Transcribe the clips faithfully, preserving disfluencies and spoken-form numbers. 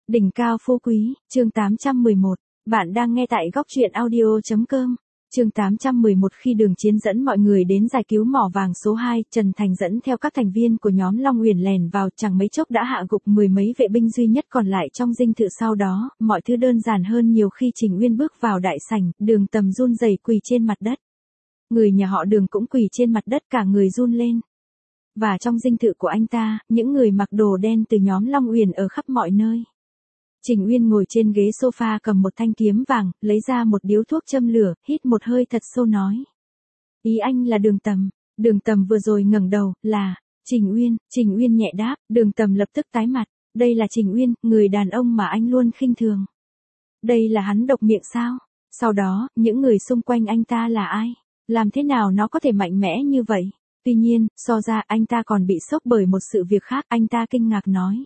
Đỉnh cao phú quý, chương tám trăm mười một. Bạn đang nghe tại góc truyện audio.com. Chương tám trăm mười một. Khi Đường Chiến dẫn mọi người đến giải cứu mỏ vàng số hai, Trần Thành dẫn theo các thành viên của nhóm Long Uyển lèn vào, chẳng mấy chốc đã hạ gục mười mấy vệ binh duy nhất còn lại trong dinh thự. Sau đó, mọi thứ đơn giản hơn nhiều khi Trình Uyên bước vào đại sảnh, Đường Tầm run rẩy quỳ trên mặt đất. Người nhà họ Đường cũng quỳ trên mặt đất, cả người run lên. Và trong dinh thự của anh ta, những người mặc đồ đen từ nhóm Long Uyển ở khắp mọi nơi. Trình Uyên ngồi trên ghế sofa cầm một thanh kiếm vàng, lấy ra một điếu thuốc châm lửa, hít một hơi thật sâu nói. Ý anh là Đường Tầm. Đường Tầm vừa rồi ngẩng đầu, là, Trình Uyên. Trình Uyên nhẹ đáp, Đường Tầm lập tức tái mặt. Đây là Trình Uyên, người đàn ông mà anh luôn khinh thường. Đây là hắn độc miệng sao? Sau đó, những người xung quanh anh ta là ai? Làm thế nào nó có thể mạnh mẽ như vậy? Tuy nhiên, so ra anh ta còn bị sốc bởi một sự việc khác, anh ta kinh ngạc nói.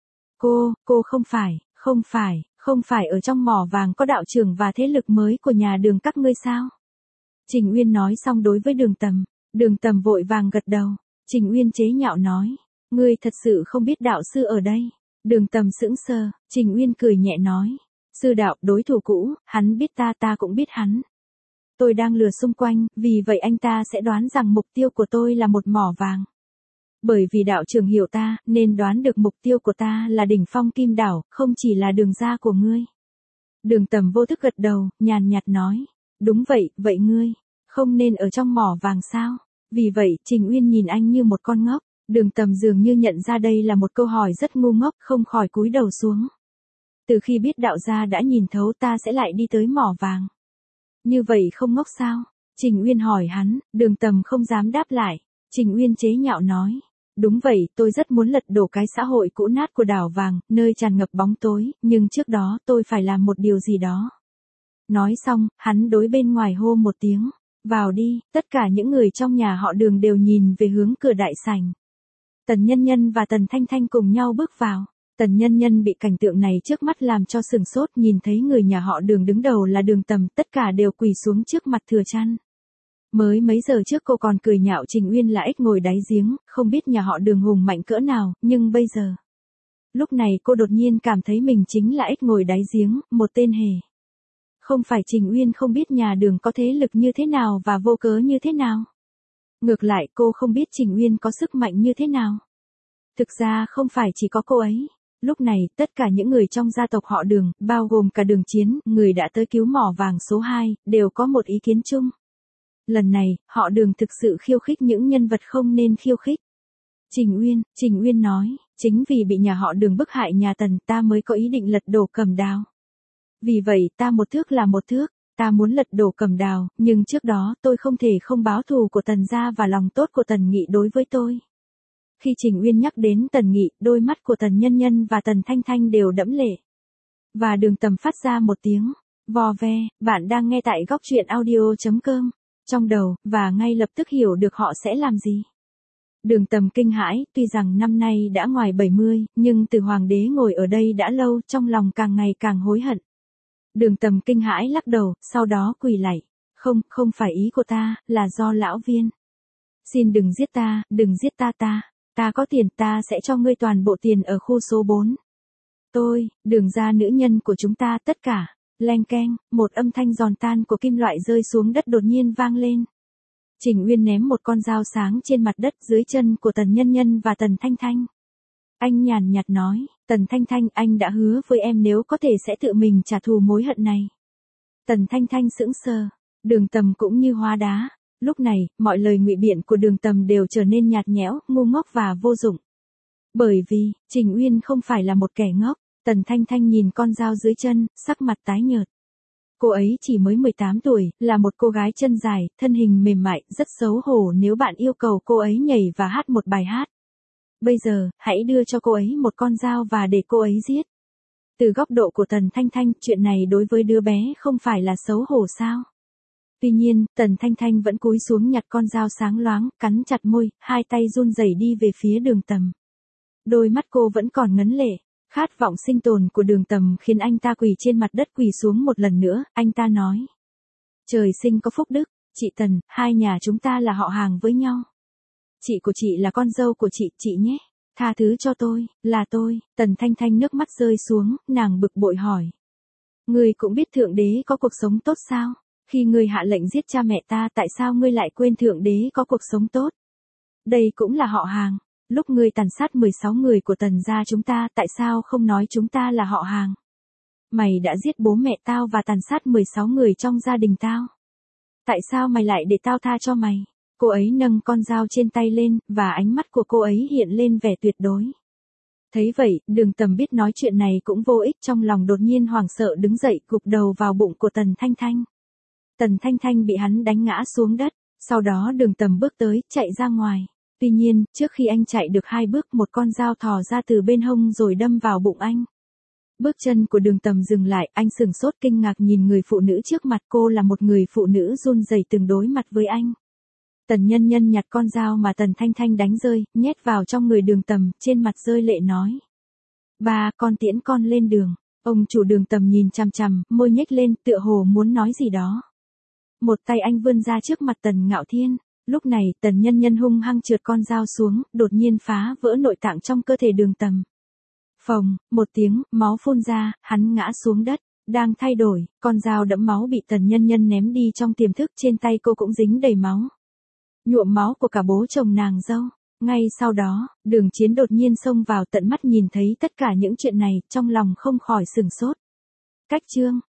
Cô, cô không phải, không phải, không phải ở trong mỏ vàng có đạo trưởng và thế lực mới của nhà Đường các ngươi sao? Trình Uyên nói xong đối với Đường Tầm. Đường Tầm vội vàng gật đầu. Trình Uyên chế nhạo nói. Ngươi thật sự không biết đạo sư ở đây. Đường Tầm sững sờ. Trình Uyên cười nhẹ nói. Sư đạo, đối thủ cũ, hắn biết ta, ta cũng biết hắn. Tôi đang lừa xung quanh, vì vậy anh ta sẽ đoán rằng mục tiêu của tôi là một mỏ vàng. Bởi vì đạo trưởng hiểu ta, nên đoán được mục tiêu của ta là đỉnh phong kim đảo, không chỉ là Đường gia của ngươi. Đường Tầm vô thức gật đầu, nhàn nhạt nói. Đúng vậy, vậy ngươi, không nên ở trong mỏ vàng sao? Vì vậy, Trình Uyên nhìn anh như một con ngốc. Đường Tầm dường như nhận ra đây là một câu hỏi rất ngu ngốc, không khỏi cúi đầu xuống. Từ khi biết đạo gia đã nhìn thấu ta sẽ lại đi tới mỏ vàng. Như vậy không ngốc sao? Trình Uyên hỏi hắn. Đường Tầm không dám đáp lại. Trình Uyên chế nhạo nói. Đúng vậy, tôi rất muốn lật đổ cái xã hội cũ nát của đảo vàng, nơi tràn ngập bóng tối, nhưng trước đó tôi phải làm một điều gì đó. Nói xong, hắn đối bên ngoài hô một tiếng. Vào đi. Tất cả những người trong nhà họ Đường đều nhìn về hướng cửa đại sảnh. Tần Nhân Nhân và Tần Thanh Thanh cùng nhau bước vào. Tần Nhân Nhân bị cảnh tượng này trước mắt làm cho sửng sốt, nhìn thấy người nhà họ Đường đứng đầu là Đường Tầm, tất cả đều quỳ xuống trước mặt Thừa Chăn. Mới mấy giờ trước cô còn cười nhạo Trình Uyên là ếch ngồi đáy giếng, không biết nhà họ Đường hùng mạnh cỡ nào, nhưng bây giờ. Lúc này cô đột nhiên cảm thấy mình chính là ếch ngồi đáy giếng, một tên hề. Không phải Trình Uyên không biết nhà Đường có thế lực như thế nào và vô cớ như thế nào. Ngược lại cô không biết Trình Uyên có sức mạnh như thế nào. Thực ra không phải chỉ có cô ấy. Lúc này, tất cả những người trong gia tộc họ Đường, bao gồm cả Đường Chiến, người đã tới cứu mỏ vàng số hai, đều có một ý kiến chung. Lần này, họ Đường thực sự khiêu khích những nhân vật không nên khiêu khích. Trình Uyên, Trình Uyên nói, chính vì bị nhà họ Đường bức hại nhà Tần ta mới có ý định lật đổ Cẩm Đào. Vì vậy ta một thước là một thước, ta muốn lật đổ Cẩm Đào, nhưng trước đó tôi không thể không báo thù của Tần gia và lòng tốt của Tần Nghị đối với tôi. Khi Trình Uyên nhắc đến Tần Nghị, đôi mắt của Tần Nhân Nhân và Tần Thanh Thanh đều đẫm lệ. Và Đường Tầm phát ra một tiếng vò ve. Bạn đang nghe tại góc truyện audio.com. Trong đầu, và ngay lập tức hiểu được họ sẽ làm gì. Đường Tầm kinh hãi, tuy rằng năm nay đã ngoài bảy mươi, nhưng từ hoàng đế ngồi ở đây đã lâu, trong lòng càng ngày càng hối hận. Đường Tầm kinh hãi lắc đầu, sau đó quỳ lạy. Không, không phải ý của ta, là do lão Viên. Xin đừng giết ta, đừng giết ta ta. Ta có tiền, ta sẽ cho ngươi toàn bộ tiền ở khu số bốn. Tôi, Đường gia nữ nhân của chúng ta tất cả. Leng keng, một âm thanh giòn tan của kim loại rơi xuống đất đột nhiên vang lên. Trình Uyên ném một con dao sáng trên mặt đất dưới chân của Tần Nhân Nhân và Tần Thanh Thanh. Anh nhàn nhạt nói, Tần Thanh Thanh, anh đã hứa với em nếu có thể sẽ tự mình trả thù mối hận này. Tần Thanh Thanh sững sờ, Đường Tầm cũng như hóa đá. Lúc này, mọi lời ngụy biện của Đường Tầm đều trở nên nhạt nhẽo, ngu ngốc và vô dụng. Bởi vì, Trình Uyên không phải là một kẻ ngốc. Tần Thanh Thanh nhìn con dao dưới chân, sắc mặt tái nhợt. Cô ấy chỉ mới mười tám tuổi, là một cô gái chân dài, thân hình mềm mại, rất xấu hổ nếu bạn yêu cầu cô ấy nhảy và hát một bài hát. Bây giờ, hãy đưa cho cô ấy một con dao và để cô ấy giết. Từ góc độ của Tần Thanh Thanh, chuyện này đối với đứa bé không phải là xấu hổ sao? Tuy nhiên, Tần Thanh Thanh vẫn cúi xuống nhặt con dao sáng loáng, cắn chặt môi, hai tay run rẩy đi về phía Đường Tầm. Đôi mắt cô vẫn còn ngấn lệ. Khát vọng sinh tồn của Đường Tầm khiến anh ta quỳ trên mặt đất quỳ xuống một lần nữa, anh ta nói. Trời sinh có phúc đức, chị Tần, hai nhà chúng ta là họ hàng với nhau. Chị của chị là con dâu của chị, chị nhé. Tha thứ cho tôi, là tôi. Tần Thanh Thanh nước mắt rơi xuống, nàng bực bội hỏi. Ngươi cũng biết Thượng Đế có cuộc sống tốt sao? Khi ngươi hạ lệnh giết cha mẹ ta, tại sao ngươi lại quên Thượng Đế có cuộc sống tốt? Đây cũng là họ hàng. Lúc ngươi tàn sát mười sáu người của Tần gia chúng ta, tại sao không nói chúng ta là họ hàng? Mày đã giết bố mẹ tao và tàn sát mười sáu người trong gia đình tao. Tại sao mày lại để tao tha cho mày? Cô ấy nâng con dao trên tay lên, và ánh mắt của cô ấy hiện lên vẻ tuyệt đối. Thấy vậy, Đường Tầm biết nói chuyện này cũng vô ích, trong lòng đột nhiên hoảng sợ đứng dậy gục đầu vào bụng của Tần Thanh Thanh. Tần Thanh Thanh bị hắn đánh ngã xuống đất, sau đó Đường Tầm bước tới, chạy ra ngoài. Tuy nhiên, trước khi anh chạy được hai bước, một con dao thò ra từ bên hông rồi đâm vào bụng anh. Bước chân của Đường Tầm dừng lại, anh sửng sốt kinh ngạc nhìn người phụ nữ trước mặt, cô là một người phụ nữ run rẩy từng đối mặt với anh. Tần Nhân Nhân nhặt con dao mà Tần Thanh Thanh đánh rơi, nhét vào trong người Đường Tầm, trên mặt rơi lệ nói. Ba, con tiễn con lên đường. Ông chủ Đường Tầm nhìn chằm chằm, môi nhếch lên, tựa hồ muốn nói gì đó. Một tay anh vươn ra trước mặt Tần Ngạo Thiên. Lúc này, Tần Nhân Nhân hung hăng trượt con dao xuống, đột nhiên phá vỡ nội tạng trong cơ thể Đường Tầm. Phồng, một tiếng, máu phun ra, hắn ngã xuống đất. Đang thay đổi, con dao đẫm máu bị Tần Nhân Nhân ném đi trong tiềm thức, trên tay cô cũng dính đầy máu. Nhuộm máu của cả bố chồng nàng dâu. Ngay sau đó, Đường Chiến đột nhiên xông vào, tận mắt nhìn thấy tất cả những chuyện này, trong lòng không khỏi sửng sốt. Cách chương